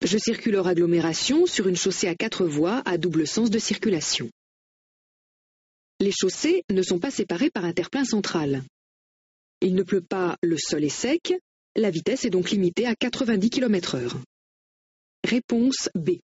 Je circule hors agglomération sur une chaussée à 4 voies à double sens de circulation. Les chaussées ne sont pas séparées par un terre-plein central. Il ne pleut pas, le sol est sec, la vitesse est donc limitée à 90 km/h. Réponse B.